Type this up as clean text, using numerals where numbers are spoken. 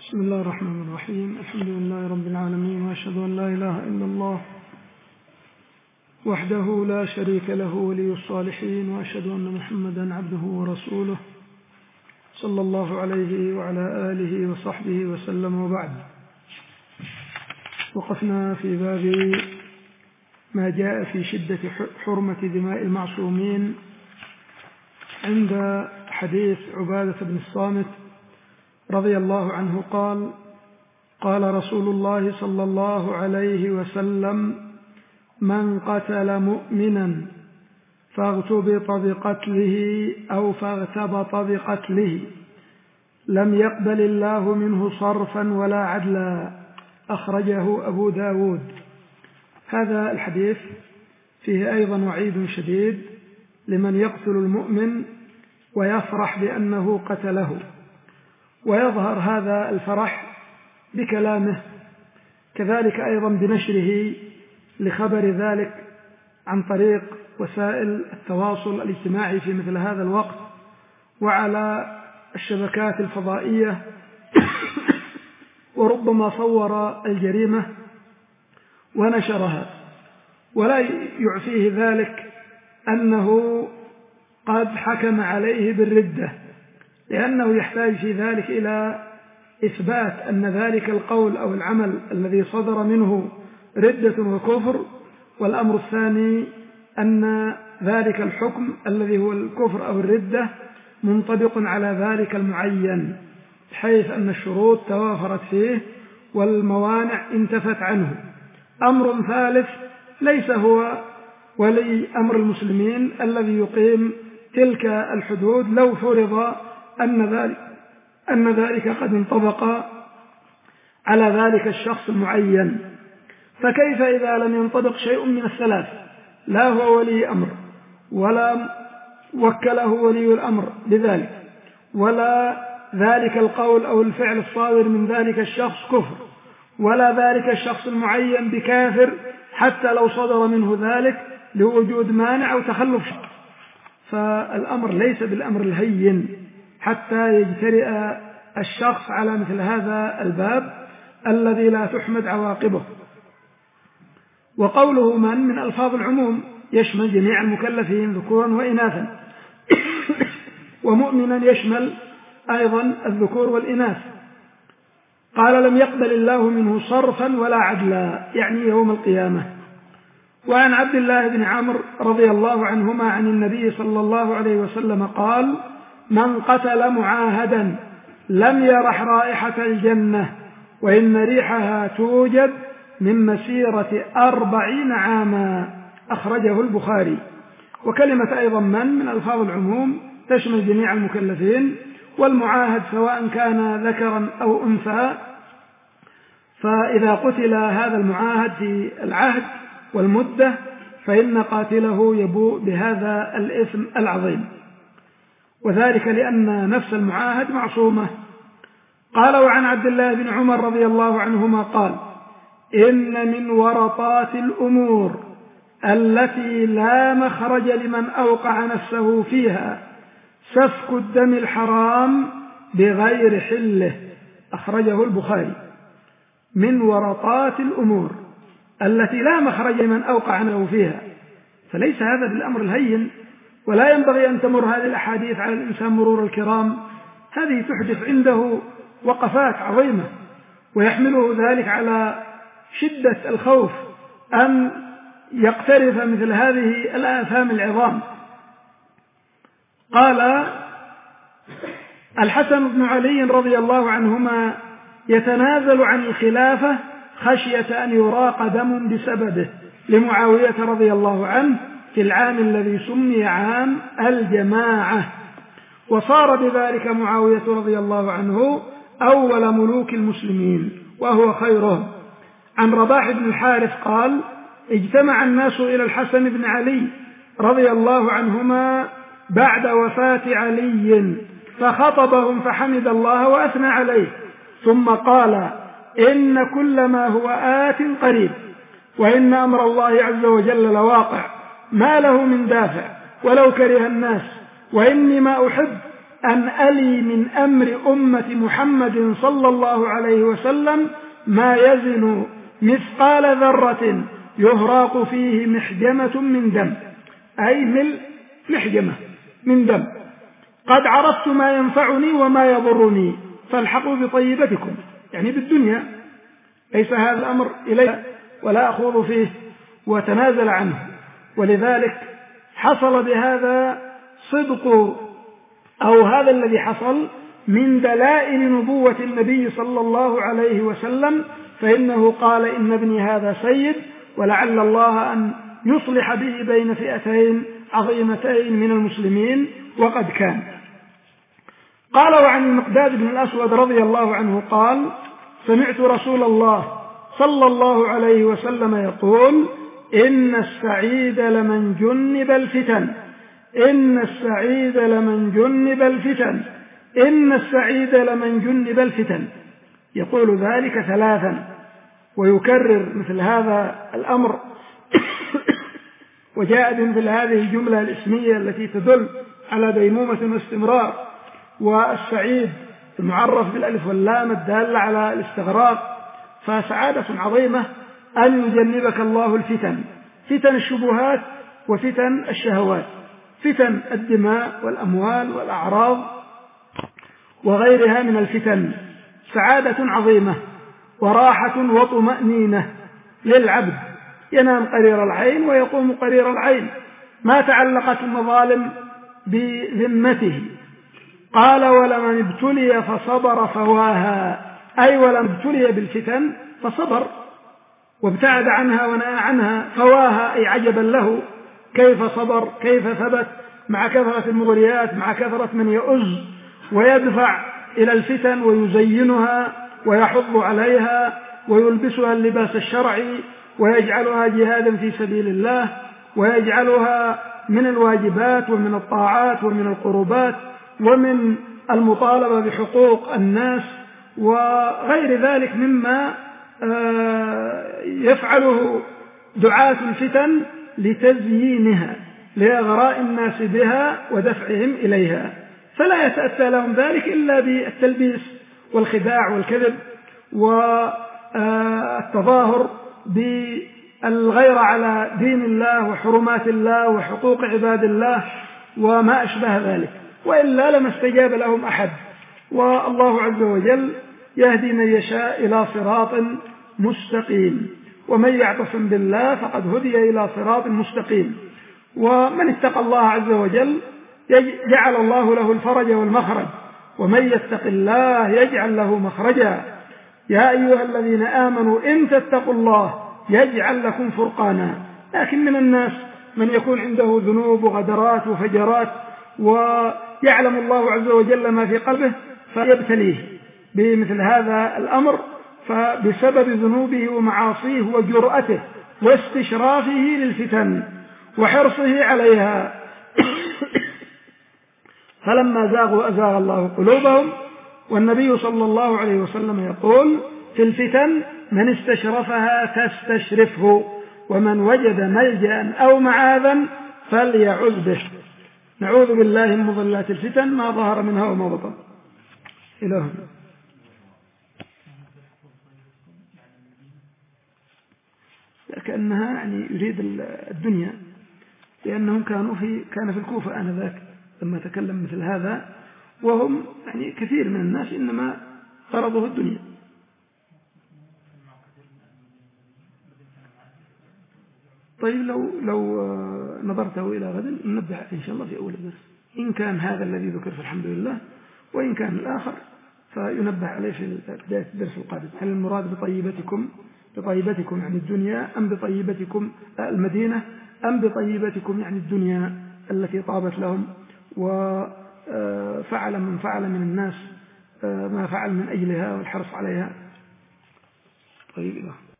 بسم الله الرحمن الرحيم. الحمد لله رب العالمين، وأشهد أن لا إله إلا الله وحده لا شريك له ولي الصالحين، وأشهد أن محمدا عبده ورسوله صلى الله عليه وعلى آله وصحبه وسلم. وبعد، وقفنا في باب ما جاء في شدة حرمة دماء المعصومين عند حديث عبادة بن الصامت رضي الله عنه قال: قال رسول الله صلى الله عليه وسلم: من قتل مؤمنا فاغتبط بقتله أو فاغتبط بقتله لم يقبل الله منه صرفا ولا عدلا. أخرجه أبو داود. هذا الحديث فيه أيضا وعيد شديد لمن يقتل المؤمن ويفرح بأنه قتله، ويظهر هذا الفرح بكلامه، كذلك أيضا بنشره لخبر ذلك عن طريق وسائل التواصل الاجتماعي في مثل هذا الوقت وعلى الشبكات الفضائية، وربما صور الجريمة ونشرها، ولا يعفيه ذلك أنه قد حكم عليه بالردة، لأنه يحتاج في ذلك إلى إثبات أن ذلك القول أو العمل الذي صدر منه ردة وكفر، والأمر الثاني أن ذلك الحكم الذي هو الكفر أو الردة منطبق على ذلك المعين، حيث أن الشروط توافرت فيه والموانع انتفت عنه. أمر ثالث ليس هو ولي أمر المسلمين الذي يقيم تلك الحدود لو فرض أن ذلك قد انطبق على ذلك الشخص المعين. فكيف إذا لم ينطبق شيء من الثلاث؟ لا هو ولي أمر، ولا وكله ولي الأمر بذلك، ولا ذلك القول أو الفعل الصادر من ذلك الشخص كفر، ولا ذلك الشخص المعين بكافر حتى لو صدر منه ذلك لوجود مانع أو تخلف شخص. فالأمر ليس بالأمر الهين حتى يجترئ الشخص على مثل هذا الباب الذي لا تحمد عواقبه. وقوله من ألفاظ العموم، يشمل جميع المكلفين ذكورا وإناثا، ومؤمنا يشمل أيضا الذكور والإناث. قال: لم يقبل الله منه صرفا ولا عدلا، يعني يوم القيامة. وعن عبد الله بن عمرو رضي الله عنهما عن النبي صلى الله عليه وسلم قال: من قتل معاهدا لم يرح رائحة الجنة وإن ريحها توجد من مسيرة 40 عاما. أخرجه البخاري. وكلمة أيضا من ألفاظ العموم تشمل جميع المكلفين، والمعاهد سواء كان ذكرا أو أنثى، فإذا قتل هذا المعاهد في العهد والمدة فإن قاتله يبوء بهذا الإثم العظيم، وذلك لأن نفس المعاهد معصومة. قال: وعن عبد الله بن عمر رضي الله عنهما قال: إن من ورطات الأمور التي لا مخرج لمن أوقع نفسه فيها سفك الدم الحرام بغير حله. أخرجه البخاري. من ورطات الأمور التي لا مخرج لمن أوقع نفسه فيها، فليس هذا بالأمر الهين، ولا ينبغي أن تمر هذه الأحاديث على الإنسان مرور الكرام. هذه تحدث عنده وقفات عظيمة، ويحمله ذلك على شدة الخوف أن يقترف مثل هذه الآثام العظام. قال: الحسن بن علي رضي الله عنهما يتنازل عن الخلافة خشية أن يراق دم بسببه لمعاوية رضي الله عنه في العام الذي سمي عام الجماعة، وصار بذلك معاوية رضي الله عنه أول ملوك المسلمين وهو خيرهم. عن رباح بن الحارث قال: اجتمع الناس إلى الحسن بن علي رضي الله عنهما بعد وفاة علي فخطبهم فحمد الله وأثنى عليه، ثم قال: إن كل ما هو آت قريب، وإن أمر الله عز وجل لواقع ما له من دافع ولو كره الناس، وإني ما أحب أن ألي من أمر أمة محمد صلى الله عليه وسلم ما يزن مثقال ذرة يهراق فيه محجمة من دم، أي محجمة من دم. قد عرفت ما ينفعني وما يضرني فالحقوا بطيبتكم، يعني بالدنيا، ليس هذا الأمر إليه ولا أخوض فيه، وتنازل عنه. ولذلك حصل بهذا صدق، أو هذا الذي حصل من دلائل نبوة النبي صلى الله عليه وسلم، فإنه قال إن ابني هذا سيد، ولعل الله أن يصلح به بين فئتين عظيمتين من المسلمين، وقد كان. قال وعن المقداد بن الأسود رضي الله عنه قال سمعت رسول الله صلى الله عليه وسلم يقول إن السعيد لمن جنب الفتن، إن السعيد لمن جنب الفتن، إن السعيد لمن جنب الفتن. يقول ذلك ثلاثا ويكرر مثل هذا الأمر وجاء بمثل هذه الجملة الاسمية التي تدل على ديمومة واستمرار. والسعيد المعرف بالألف واللام الدالة على الاستغراق، فسعادة عظيمة أن يجنبك الله الفتن، فتن الشبهات وفتن الشهوات، فتن الدماء والأموال والأعراض وغيرها من الفتن. سعادة عظيمة وراحة وطمأنينة للعبد، ينام قرير العين ويقوم قرير العين، ما تعلقت المظالم بذمته. قال ولمن ابتلي فصبر فواها، أي ولمن ابتلي بالفتن فصبر وابتعد عنها ونأى عنها، فواها أي عجبا له كيف صبر، كيف ثبت مع كثرة المغريات، مع كثرة من يؤز ويدفع إلى الفتن ويزينها ويحض عليها ويلبسها اللباس الشرعي ويجعلها جهادا في سبيل الله ويجعلها من الواجبات ومن الطاعات ومن القربات ومن المطالبة بحقوق الناس وغير ذلك مما يفعله دعاة الفتن لتزيينها لإغراء الناس بها ودفعهم إليها، فلا يتأتى لهم ذلك إلا بالتلبيس والخداع والكذب والتظاهر بالغير على دين الله وحرمات الله وحقوق عباد الله وما أشبه ذلك، وإلا لما استجاب لهم أحد. والله عز وجل يهدي من يشاء إلى صراط مستقيم، ومن يعتصم بالله فقد هدي إلى صراط مستقيم. ومن اتقى الله عز وجل جعل الله له الفرج والمخرج، ومن يتق الله يجعل له مخرجا. يا أيها الذين آمنوا إن تتقوا الله يجعل لكم فرقانا. لكن من الناس من يكون عنده ذنوب وغدرات وفجرات ويعلم الله عز وجل ما في قلبه فيبتليه بمثل هذا الأمر، فبسبب ذنوبه ومعاصيه وجرأته واستشرافه للفتن وحرصه عليها فلما زاغوا أزاغ الله قلوبهم. والنبي صلى الله عليه وسلم يقول في الفتن من استشرفها تستشرفه، ومن وجد ملجأ أو معاذا فليعذ به. نعوذ بالله من مضلات الفتن ما ظهر منها وما بطن. إلى هنا. كأنها يعني يريد الدنيا، لأنهم كان في الكوفة آنذاك لما تكلم مثل هذا، وهم يعني كثير من الناس إنما غرضه الدنيا. طيب لو نظرته إلى غد ننبه إن شاء الله في أول الدرس، إن كان هذا الذي ذكر فالحمد لله، وإن كان الآخر فينبه عليه في بداية الدرس القادم. هل المراد بطيبتكم يعني الدنيا، أم بطيبتكم المدينة، أم بطيبتكم يعني الدنيا التي طابت لهم وفعل من فعل من الناس ما فعل من أجلها والحرص عليها. طيب